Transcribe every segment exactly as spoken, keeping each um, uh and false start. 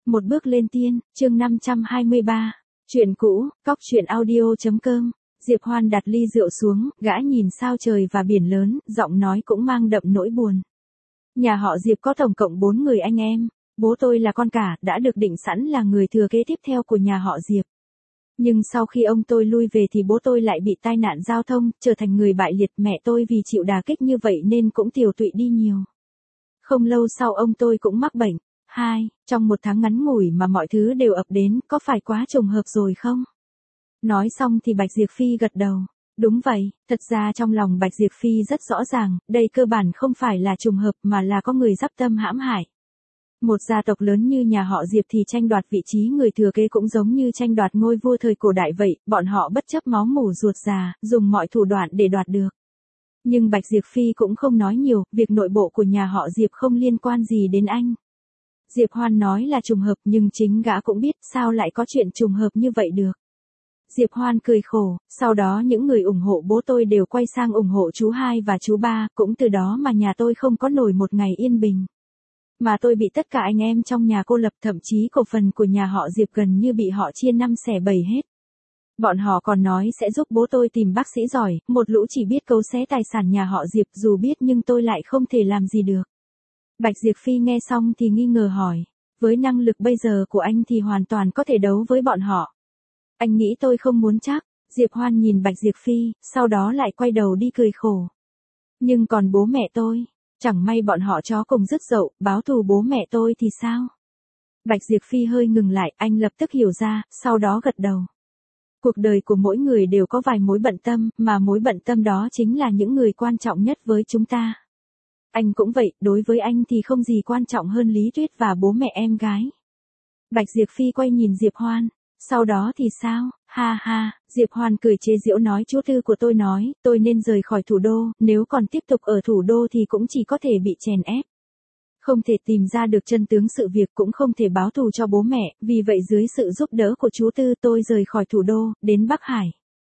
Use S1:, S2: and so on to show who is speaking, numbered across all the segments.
S1: Một bước lên tiên, chương năm trăm hai mươi ba. Chuyện cũ, cóc truyện audio.com. Diệp Hoan đặt ly rượu xuống, gã nhìn sao trời và biển lớn, giọng nói cũng mang đậm nỗi buồn. Nhà họ Diệp có tổng cộng bốn người anh em. Bố tôi là con cả, đã được định sẵn là người thừa kế tiếp theo của nhà họ Diệp. Nhưng sau khi ông tôi lui về thì bố tôi lại bị tai nạn giao thông, trở thành người bại liệt. Mẹ tôi vì chịu đả kích như vậy nên cũng tiều tụy đi nhiều. Không lâu sau ông tôi cũng mắc bệnh. Hai, trong một tháng ngắn ngủi mà mọi thứ đều ập đến, có phải quá trùng hợp rồi không? Nói xong thì Bạch Diệp Phi gật đầu. Đúng vậy, thật ra trong lòng Bạch Diệp Phi rất rõ ràng, đây cơ bản không phải là trùng hợp mà là có người dắp tâm hãm hại. Một gia tộc lớn như nhà họ Diệp thì tranh đoạt vị trí người thừa kế cũng giống như tranh đoạt ngôi vua thời cổ đại vậy, bọn họ bất chấp máu mủ ruột già, dùng mọi thủ đoạn để đoạt được. Nhưng Bạch Diệp Phi cũng không nói nhiều, việc nội bộ của nhà họ Diệp không liên quan gì đến anh. Diệp Hoan nói là trùng hợp nhưng chính gã cũng biết sao lại có chuyện trùng hợp như vậy được. Diệp Hoan cười khổ, sau đó những người ủng hộ bố tôi đều quay sang ủng hộ chú hai và chú ba, cũng từ đó mà nhà tôi không có nổi một ngày yên bình. Mà tôi bị tất cả anh em trong nhà cô lập, thậm chí cổ phần của nhà họ Diệp gần như bị họ chia năm xẻ bảy hết. Bọn họ còn nói sẽ giúp bố tôi tìm bác sĩ giỏi, một lũ chỉ biết cấu xé tài sản nhà họ Diệp, dù biết nhưng tôi lại không thể làm gì được. Bạch Diệp Phi nghe xong thì nghi ngờ hỏi, với năng lực bây giờ của anh thì hoàn toàn có thể đấu với bọn họ. Anh nghĩ tôi không muốn chắc. Diệp Hoan nhìn Bạch Diệp Phi, sau đó lại quay đầu đi cười khổ. Nhưng còn bố mẹ tôi, chẳng may bọn họ chó cùng rứt dậu, báo thù bố mẹ tôi thì sao? Bạch Diệp Phi hơi ngừng lại, anh lập tức hiểu ra, sau đó gật đầu. Cuộc đời của mỗi người đều có vài mối bận tâm, mà mối bận tâm đó chính là những người quan trọng nhất với chúng ta. Anh cũng vậy, đối với anh thì không gì quan trọng hơn Lý Tuyết và bố mẹ em gái. Bạch Diệp Phi quay nhìn Diệp Hoan, sau đó thì sao, ha ha, Diệp Hoan cười chế giễu nói chú tư của tôi nói, tôi nên rời khỏi thủ đô, nếu còn tiếp tục ở thủ đô thì cũng chỉ có thể bị chèn ép. Không thể tìm ra được chân tướng sự việc, cũng không thể báo thù cho bố mẹ, vì vậy dưới sự giúp đỡ của chú Tư tôi rời khỏi thủ đô, đến Bắc Hải.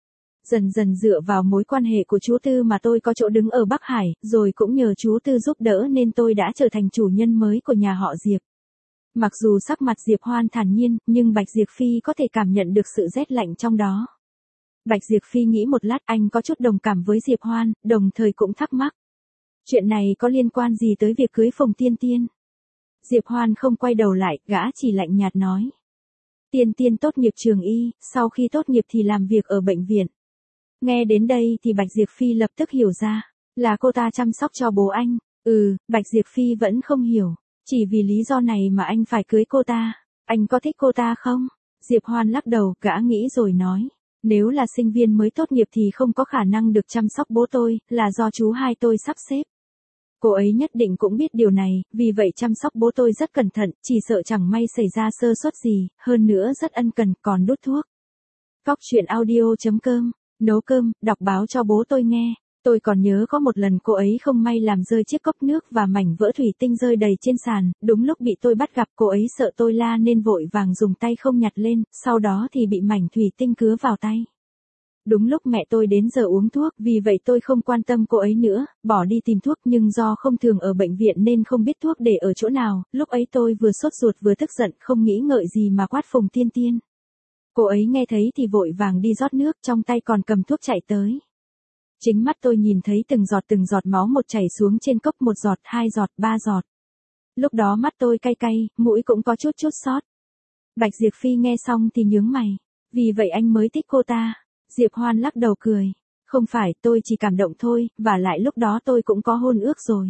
S1: Dần dần dựa vào mối quan hệ của chú Tư mà tôi có chỗ đứng ở Bắc Hải, rồi cũng nhờ chú Tư giúp đỡ nên tôi đã trở thành chủ nhân mới của nhà họ Diệp. Mặc dù sắc mặt Diệp Hoan thản nhiên, nhưng Bạch Diệp Phi có thể cảm nhận được sự rét lạnh trong đó. Bạch Diệp Phi nghĩ một lát, anh có chút đồng cảm với Diệp Hoan, đồng thời cũng thắc mắc. Chuyện này có liên quan gì tới việc cưới Phùng Tiên Tiên? Diệp Hoan không quay đầu lại, gã chỉ lạnh nhạt nói. Tiên Tiên tốt nghiệp trường y, sau khi tốt nghiệp thì làm việc ở bệnh viện. Nghe đến đây thì Bạch Diệp Phi lập tức hiểu ra, là cô ta chăm sóc cho bố anh. Ừ, Bạch Diệp Phi vẫn không hiểu, chỉ vì lý do này mà anh phải cưới cô ta. Anh có thích cô ta không? Diệp Hoan lắc đầu, gã nghĩ rồi nói. Nếu là sinh viên mới tốt nghiệp thì không có khả năng được chăm sóc bố tôi, là do chú hai tôi sắp xếp. Cô ấy nhất định cũng biết điều này, vì vậy chăm sóc bố tôi rất cẩn thận, chỉ sợ chẳng may xảy ra sơ suất gì, hơn nữa rất ân cần, còn đút thuốc. Cóc truyện audio.com. Nấu cơm, đọc báo cho bố tôi nghe. Tôi còn nhớ có một lần cô ấy không may làm rơi chiếc cốc nước và mảnh vỡ thủy tinh rơi đầy trên sàn, đúng lúc bị tôi bắt gặp, cô ấy sợ tôi la nên vội vàng dùng tay không nhặt lên, sau đó thì bị mảnh thủy tinh cứa vào tay. Đúng lúc mẹ tôi đến giờ uống thuốc, vì vậy tôi không quan tâm cô ấy nữa, bỏ đi tìm thuốc, nhưng do không thường ở bệnh viện nên không biết thuốc để ở chỗ nào, lúc ấy tôi vừa sốt ruột vừa tức giận, không nghĩ ngợi gì mà quát Phùng Tiên Tiên. Cô ấy nghe thấy thì vội vàng đi rót nước, trong tay còn cầm thuốc chạy tới. Chính mắt tôi nhìn thấy từng giọt từng giọt máu một chảy xuống trên cốc, một giọt, hai giọt, ba giọt. Lúc đó mắt tôi cay cay, mũi cũng có chút chút sót. Bạch Diệp Phi nghe xong thì nhướng mày. Vì vậy anh mới thích cô ta. Diệp Hoan lắc đầu cười. Không phải, tôi chỉ cảm động thôi, và lại lúc đó tôi cũng có hôn ước rồi.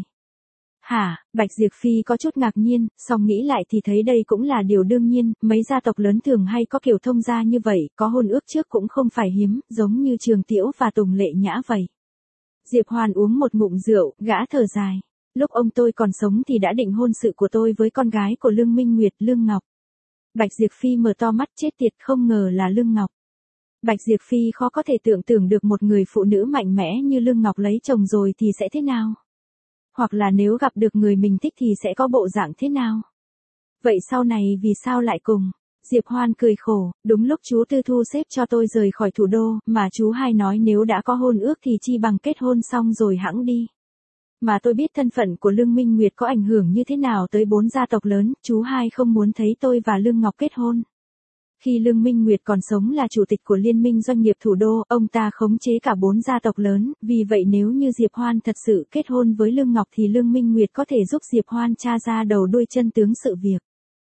S1: Hả, Bạch Diệp Phi có chút ngạc nhiên, song nghĩ lại thì thấy đây cũng là điều đương nhiên, mấy gia tộc lớn thường hay có kiểu thông gia như vậy, có hôn ước trước cũng không phải hiếm, giống như Trường Tiễu và Tùng Lệ Nhã vậy. Diệp Hoan uống một ngụm rượu, gã thở dài. Lúc ông tôi còn sống thì đã định hôn sự của tôi với con gái của Lương Minh Nguyệt, Lương Ngọc. Bạch Diệp Phi mở to mắt, chết tiệt, không ngờ là Lương Ngọc. Bạch Diệp Phi khó có thể tưởng tượng được một người phụ nữ mạnh mẽ như Lương Ngọc lấy chồng rồi thì sẽ thế nào. Hoặc là nếu gặp được người mình thích thì sẽ có bộ dạng thế nào. Vậy sau này vì sao lại cùng? Diệp Hoan cười khổ, đúng lúc chú Tư thu xếp cho tôi rời khỏi thủ đô, mà chú hai nói nếu đã có hôn ước thì chi bằng kết hôn xong rồi hẵng đi. Mà tôi biết thân phận của Lương Minh Nguyệt có ảnh hưởng như thế nào tới bốn gia tộc lớn, chú hai không muốn thấy tôi và Lương Ngọc kết hôn. Khi Lương Minh Nguyệt còn sống là chủ tịch của Liên minh Doanh nghiệp Thủ đô, ông ta khống chế cả bốn gia tộc lớn, vì vậy nếu như Diệp Hoan thật sự kết hôn với Lương Ngọc thì Lương Minh Nguyệt có thể giúp Diệp Hoan tra ra đầu đuôi chân tướng sự việc.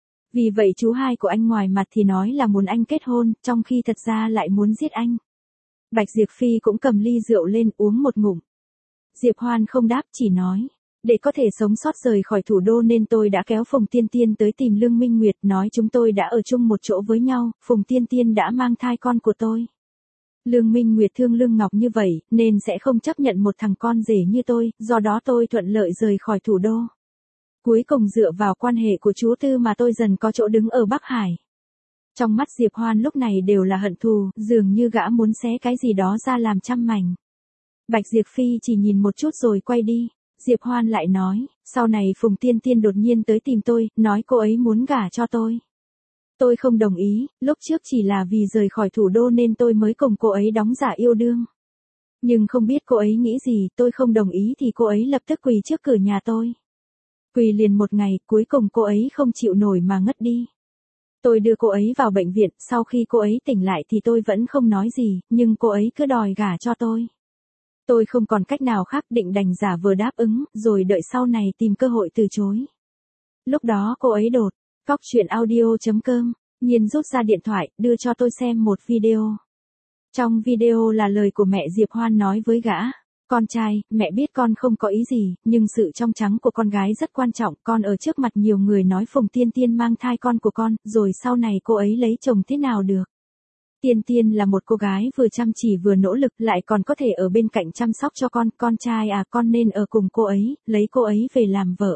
S1: Vì vậy chú hai của anh ngoài mặt thì nói là muốn anh kết hôn, trong khi thật ra lại muốn giết anh. Bạch Diệp Phi cũng cầm ly rượu lên uống một ngụm. Diệp Hoan không đáp, chỉ nói, để có thể sống sót rời khỏi thủ đô nên tôi đã kéo Phùng Tiên Tiên tới tìm Lương Minh Nguyệt, nói chúng tôi đã ở chung một chỗ với nhau, Phùng Tiên Tiên đã mang thai con của tôi. Lương Minh Nguyệt thương Lương Ngọc như vậy, nên sẽ không chấp nhận một thằng con rể như tôi, do đó tôi thuận lợi rời khỏi thủ đô. Cuối cùng dựa vào quan hệ của chú Tư mà tôi dần có chỗ đứng ở Bắc Hải. Trong mắt Diệp Hoan lúc này đều là hận thù, dường như gã muốn xé cái gì đó ra làm trăm mảnh. Bạch Diệp Phi chỉ nhìn một chút rồi quay đi. Diệp Hoan lại nói, sau này Phùng Tiên Tiên đột nhiên tới tìm tôi, nói cô ấy muốn gả cho tôi. Tôi không đồng ý, lúc trước chỉ là vì rời khỏi thủ đô nên tôi mới cùng cô ấy đóng giả yêu đương. Nhưng không biết cô ấy nghĩ gì, tôi không đồng ý thì cô ấy lập tức quỳ trước cửa nhà tôi. Quỳ liền một ngày, cuối cùng cô ấy không chịu nổi mà ngất đi. Tôi đưa cô ấy vào bệnh viện, sau khi cô ấy tỉnh lại thì tôi vẫn không nói gì, nhưng cô ấy cứ đòi gả cho tôi. Tôi không còn cách nào khác, định đành giả vờ đáp ứng, rồi đợi sau này tìm cơ hội từ chối. Lúc đó cô ấy đột, cóc truyện audio chấm com, Nhiên rút ra điện thoại, đưa cho tôi xem một video. Trong video là lời của mẹ Diệp Hoan nói với gã. Con trai, mẹ biết con không có ý gì, nhưng sự trong trắng của con gái rất quan trọng, con ở trước mặt nhiều người nói Phùng Tiên Tiên mang thai con của con, rồi sau này cô ấy lấy chồng thế nào được. Tiên Tiên là một cô gái vừa chăm chỉ vừa nỗ lực, lại còn có thể ở bên cạnh chăm sóc cho con, con trai à, con nên ở cùng cô ấy, lấy cô ấy về làm vợ.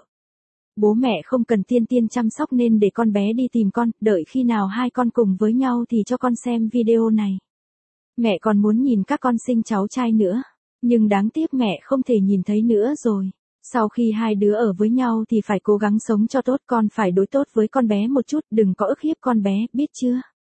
S1: Bố mẹ không cần Tiên Tiên chăm sóc nên để con bé đi tìm con, đợi khi nào hai con cùng với nhau thì cho con xem video này. Mẹ còn muốn nhìn các con sinh cháu trai nữa, nhưng đáng tiếc mẹ không thể nhìn thấy nữa rồi. Sau khi hai đứa ở với nhau thì phải cố gắng sống cho tốt, con phải đối tốt với con bé một chút, đừng có ức hiếp con bé, biết chưa?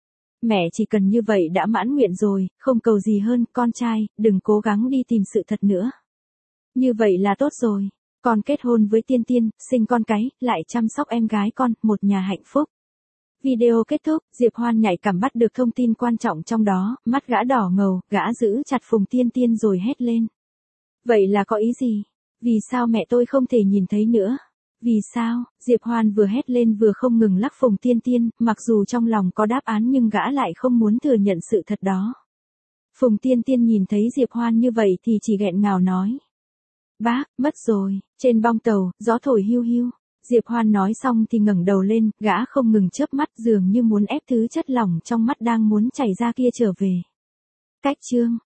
S1: Mẹ chỉ cần như vậy đã mãn nguyện rồi, không cầu gì hơn, con trai, đừng cố gắng đi tìm sự thật nữa. Như vậy là tốt rồi. Con kết hôn với Tiên Tiên, sinh con cái, lại chăm sóc em gái con, một nhà hạnh phúc. Video kết thúc, Diệp Hoan nhạy cảm bắt được thông tin quan trọng trong đó, mắt gã đỏ ngầu, gã giữ chặt Phùng Tiên Tiên rồi hét lên. Vậy là có ý gì? Vì sao mẹ tôi không thể nhìn thấy nữa? Vì sao? Diệp Hoan vừa hét lên vừa không ngừng lắc Phùng Tiên Tiên, mặc dù trong lòng có đáp án nhưng gã lại không muốn thừa nhận sự thật đó. Phùng Tiên Tiên nhìn thấy Diệp Hoan như vậy thì chỉ nghẹn ngào nói. Bác, mất rồi, trên bong tàu, gió thổi hiu hiu. Diệp Hoan nói xong thì ngẩng đầu lên, gã không ngừng chớp mắt dường như muốn ép thứ chất lỏng trong mắt đang muốn chảy ra kia trở về. Cách chương